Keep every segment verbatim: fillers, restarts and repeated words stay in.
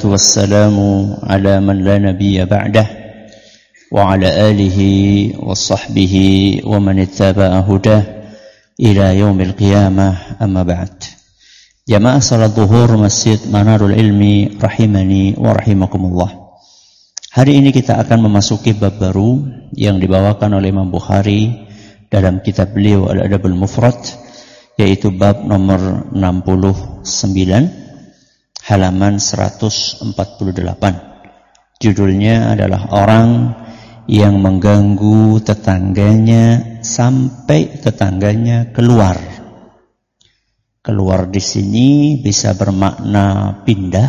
والسلام على من لا نبي بعده وعلى آله وصحبه ومن اتبع هداه إلى يوم القيامة أما بعد. Jamaah salat zuhur Masjid Manarul Ilmi rahimani wa rahimakumullah. Hari ini kita akan memasuki bab baru yang dibawakan oleh Imam Bukhari dalam kitab beliau Al-Adabul Mufrad, yaitu bab nomor enam puluh sembilan halaman seratus empat puluh delapan. Judulnya adalah orang yang mengganggu tetangganya sampai tetangganya keluar. Keluar di sini bisa bermakna pindah,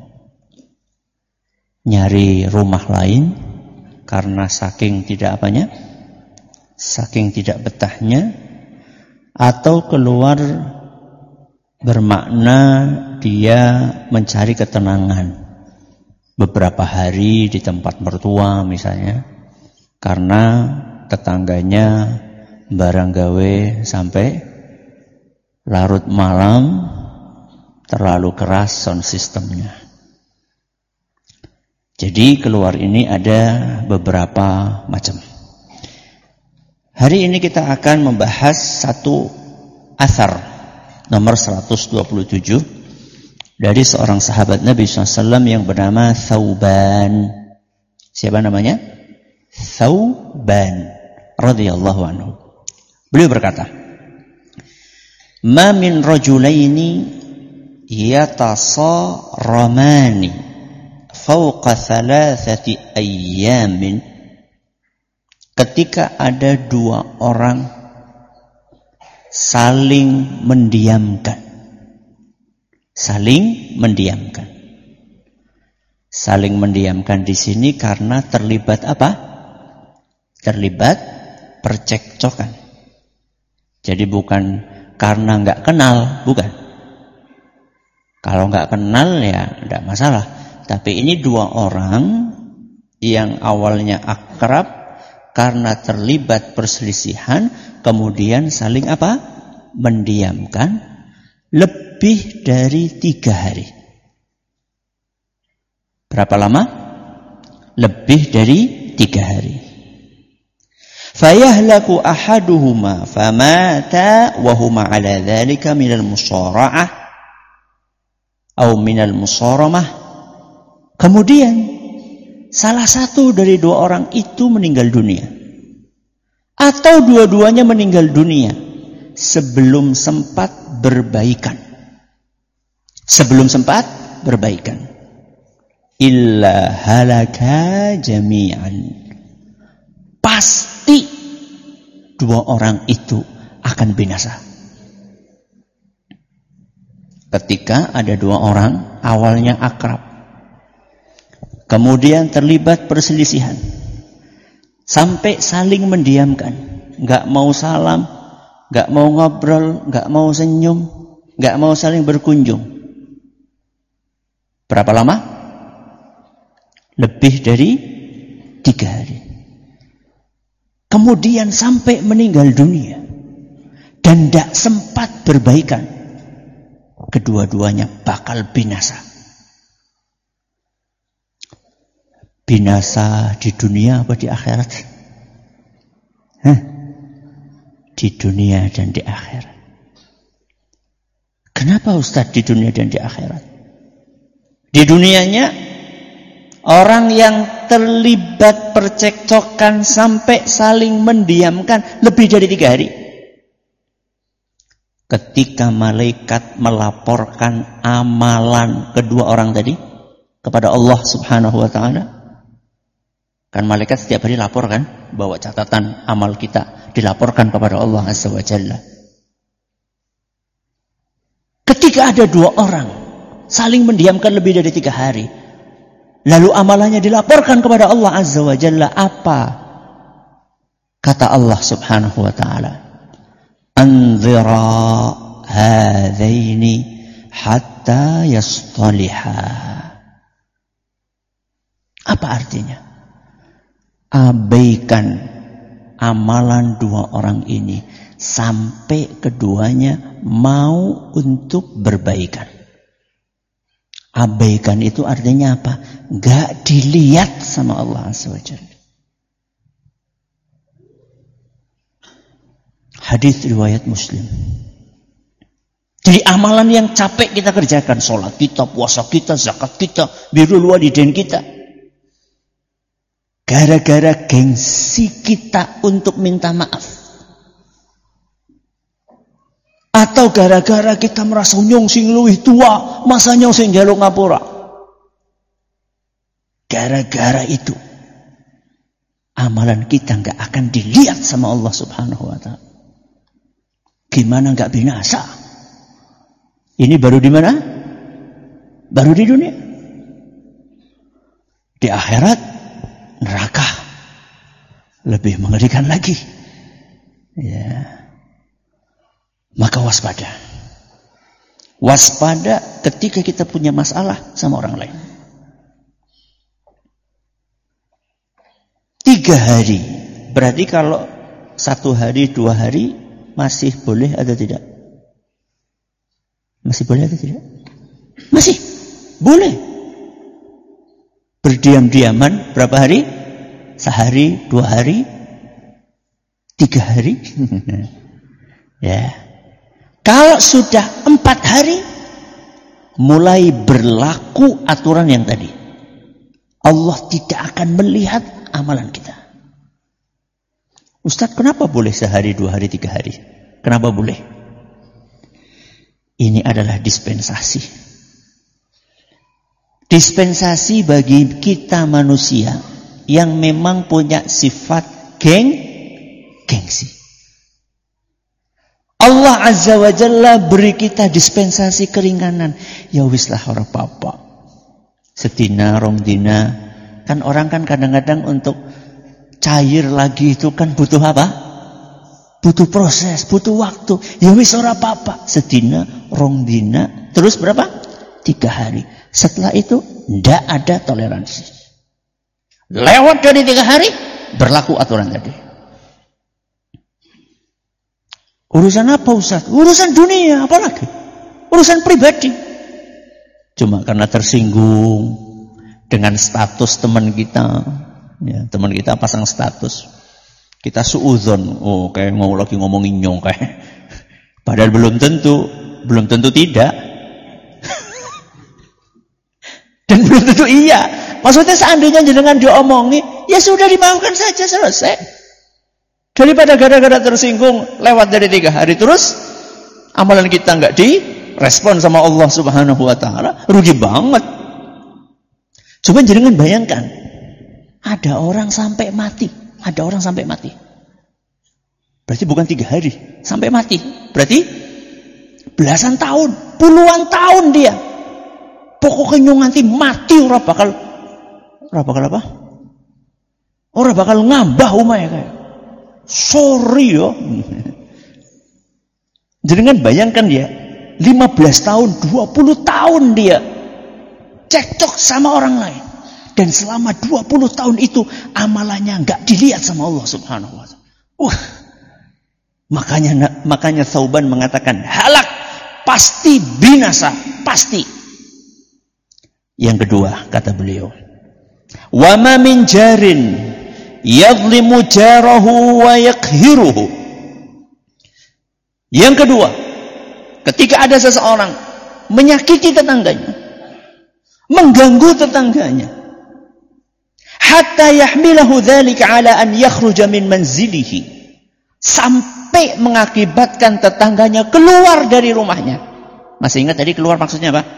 nyari rumah lain karena saking tidak apanya, saking tidak betahnya, atau keluar bermakna dia mencari ketenangan beberapa hari di tempat mertua misalnya, karena tetangganya barang gawe sampai larut malam, terlalu keras sound systemnya. Jadi keluar ini ada beberapa macam. Hari ini kita akan membahas satu asar nomor seratus dua puluh tujuh dari seorang sahabat Nabi shallallahu alaihi wasallam yang bernama Thauban. Siapa namanya? Thauban radhiyallahu anhu. Beliau berkata, "Ma min rajulaini yatasarramani fawqa thalathati ayyamin." Ketika ada dua orang saling mendiamkan. Saling mendiamkan. Saling mendiamkan di sini karena terlibat apa? Terlibat percekcokan. Jadi bukan karena nggak kenal, bukan. Kalau nggak kenal ya tidak masalah. Tapi ini dua orang yang awalnya akrab, karena terlibat perselisihan, kemudian saling apa? Mendiamkan lebih dari tiga hari. Berapa lama? Lebih dari tiga hari. Fayahlaku ahaduhuma famata wa huma ala dhalika minal musara'ah atau minal musaramah. Kemudian salah satu dari dua orang itu meninggal dunia, atau dua-duanya meninggal dunia sebelum sempat berbaikan. Sebelum sempat berbaikan. Illa halaka jami'an. Pasti dua orang itu akan binasa. Ketika ada dua orang awalnya akrab, kemudian terlibat perselisihan, sampai saling mendiamkan, nggak mau salam, nggak mau ngobrol, nggak mau senyum, nggak mau saling berkunjung. Berapa lama? Lebih dari tiga hari. Kemudian sampai meninggal dunia dan tidak sempat berbaikan. Kedua-duanya bakal binasa. Binasa di dunia apa di akhirat? Hah? Di dunia dan di akhirat. Kenapa Ustaz di dunia dan di akhirat? Di dunianya orang yang terlibat percekcokan sampai saling mendiamkan lebih dari tiga hari. Ketika malaikat melaporkan amalan kedua orang tadi kepada Allah Subhanahu wa ta'ala, kan malaikat setiap hari lapor kan, bawa catatan amal kita dilaporkan kepada Allah Azza wa Jalla. Ketika ada dua orang saling mendiamkan lebih dari tiga hari, lalu amalannya dilaporkan kepada Allah Azza wa Jalla, apa kata Allah Subhanahu wa ta'ala? Anzira hadzaini hatta yastaliha. Apa artinya? Abaikan amalan dua orang ini sampai keduanya mau untuk berbaikan. Abaikan itu artinya apa? Gak dilihat sama Allah Azza wa Jalla. Hadis riwayat Muslim. Jadi amalan yang capek kita kerjakan, sholat kita, puasa kita, zakat kita, birrul walidain kita, gara-gara gengsi kita untuk minta maaf, atau gara-gara kita merasa nyong sing luwih tua, masa nyong sing njaluk ngapura. Gara-gara itu amalan kita nggak akan dilihat sama Allah Subhanahu wa taala. Gimana nggak binasa? Ini baru di mana? Baru di dunia. Di akhirat neraka lebih mengerikan lagi. Ya. Maka waspada. Waspada ketika kita punya masalah sama orang lain. Tiga hari. Berarti kalau satu hari, dua hari masih boleh atau tidak? Masih boleh atau tidak? Masih boleh. Berdiam-diaman berapa hari? Sehari, dua hari, tiga hari. Ya. Kalau sudah empat hari, mulai berlaku aturan yang tadi. Allah tidak akan melihat amalan kita. Ustaz, kenapa boleh sehari, dua hari, tiga hari? Kenapa boleh? Ini adalah dispensasi. Dispensasi bagi kita manusia yang memang punya sifat geng, gengsi. Allah Azza wa Jalla beri kita dispensasi keringanan. Ya wis lah ora apa-apa. Sedina, rong dina. Kan orang kan kadang-kadang untuk cair lagi itu kan butuh apa? Butuh proses, butuh waktu. Ya wis ora apa-apa. Sedina, rong dina, terus berapa? Tiga hari. Setelah itu ndak ada toleransi. Lewat dari tiga hari berlaku aturan tadi. Urusan apa Ustaz? Urusan dunia, apalagi? Urusan pribadi. Cuma karena tersinggung dengan status teman kita, ya, teman kita pasang status, kita suudzon, oh kayak mau lagi ngomongin nyong kayak, padahal belum tentu, belum tentu tidak, dan belum tentu iya. Maksudnya seandainya jenengan diomongi, ya sudah dimaafkan saja, selesai. Daripada gara-gara tersinggung lewat dari tiga hari terus amalan kita nggak direspon sama Allah Subhanahu Wa Taala, rugi banget. Coba jangan bayangkan, ada orang sampai mati, ada orang sampai mati. Berarti bukan tiga hari, sampai mati. Berarti belasan tahun, puluhan tahun dia. Pokoknya nyong nanti mati, ora bakal, ora bakal apa? Ora bakal ngambah umay kayak. Sorry yo. Jangan bayangkan dia, lima belas tahun, dua puluh tahun dia cekcok sama orang lain. Dan selama dua puluh tahun itu amalannya enggak dilihat sama Allah Subhanahu wa taala. Uh. Makanya makanya Thauban mengatakan halak, pasti binasa, pasti. Yang kedua kata beliau, wa ma min jarin yadhlimu jarahu wa yaqhiruhu. Yang kedua, ketika ada seseorang menyakiti tetangganya, mengganggu tetangganya, hatta yahmilahu dzalika ala an yakhruja min manzilihi, sampai mengakibatkan tetangganya keluar dari rumahnya. Masih ingat tadi keluar maksudnya apa?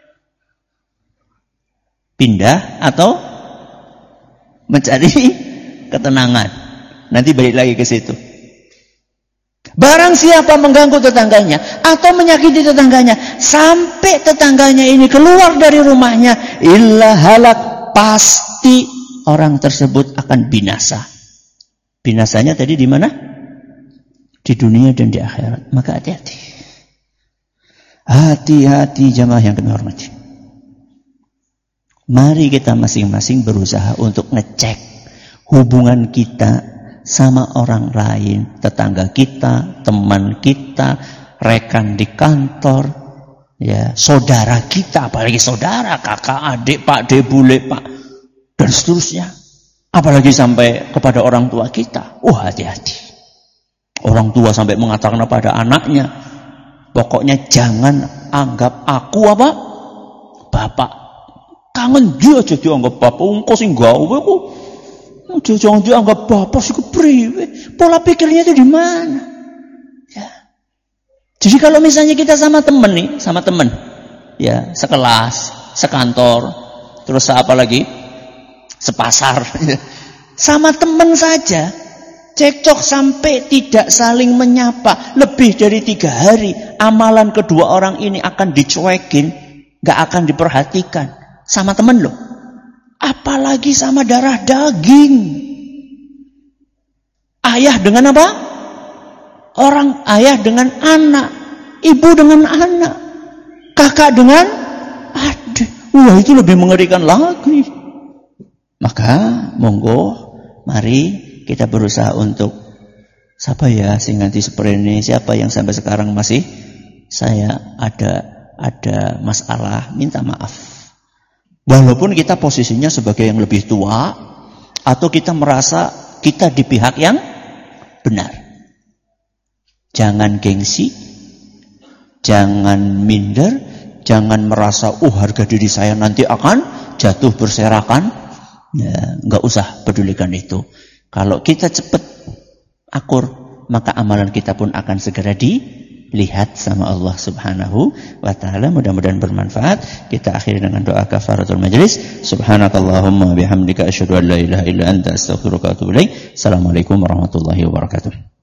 Pindah atau mencari ketenangan. Nanti balik lagi ke situ. Barang siapa mengganggu tetangganya atau menyakiti tetangganya sampai tetangganya ini keluar dari rumahnya, illa halak, pasti orang tersebut akan binasa. Binasanya tadi di mana? Di dunia dan di akhirat. Maka hati-hati. Hati-hati jamaah yang kami hormati. Mari kita masing-masing berusaha untuk ngecek hubungan kita sama orang lain, tetangga kita, teman kita, rekan di kantor, ya, saudara kita, apalagi saudara, kakak, adik, pak, de, bule, pak, dan seterusnya. Apalagi sampai kepada orang tua kita. Oh, hati-hati. Orang tua sampai mengatakan kepada anaknya, pokoknya jangan anggap aku apa? Bapak. Kangen dia aja dianggap bapak. Engkau sing gawe kok. Jangan dianggap bapak sih kepriwe. Pola pikirnya itu di mana? Ya. Jadi kalau misalnya kita sama temen nih, sama temen, ya, sekelas, sekantor, terus apa lagi? Sepasar. Sama temen saja. Cekcok sampai tidak saling menyapa lebih dari tiga hari, amalan kedua orang ini akan dicuekin, gak akan diperhatikan sama temen loh. Apalagi sama darah daging. Ayah dengan apa? Orang ayah dengan anak, ibu dengan anak, kakak dengan adik. Wah, itu lebih mengerikan lagi. Maka monggo, mari kita berusaha untuk siapa ya sing nganti seperti siapa yang sampai sekarang masih saya ada ada masalah, minta maaf. Walaupun kita posisinya sebagai yang lebih tua atau kita merasa kita di pihak yang benar. Jangan gengsi, jangan minder, jangan merasa oh harga diri saya nanti akan jatuh berserakan. Ya, enggak usah pedulikan itu. Kalau kita cepat akur, maka amalan kita pun akan segera dilihat sama Allah Subhanahu wa taala. Mudah-mudahan bermanfaat. Kita akhiri dengan doa kafaratul majlis. Subhanakallahumma bihamdika asyhadu an la ilaha illa anta astaghfiruka wa atubu ilaik. Assalamualaikum warahmatullahi wabarakatuh.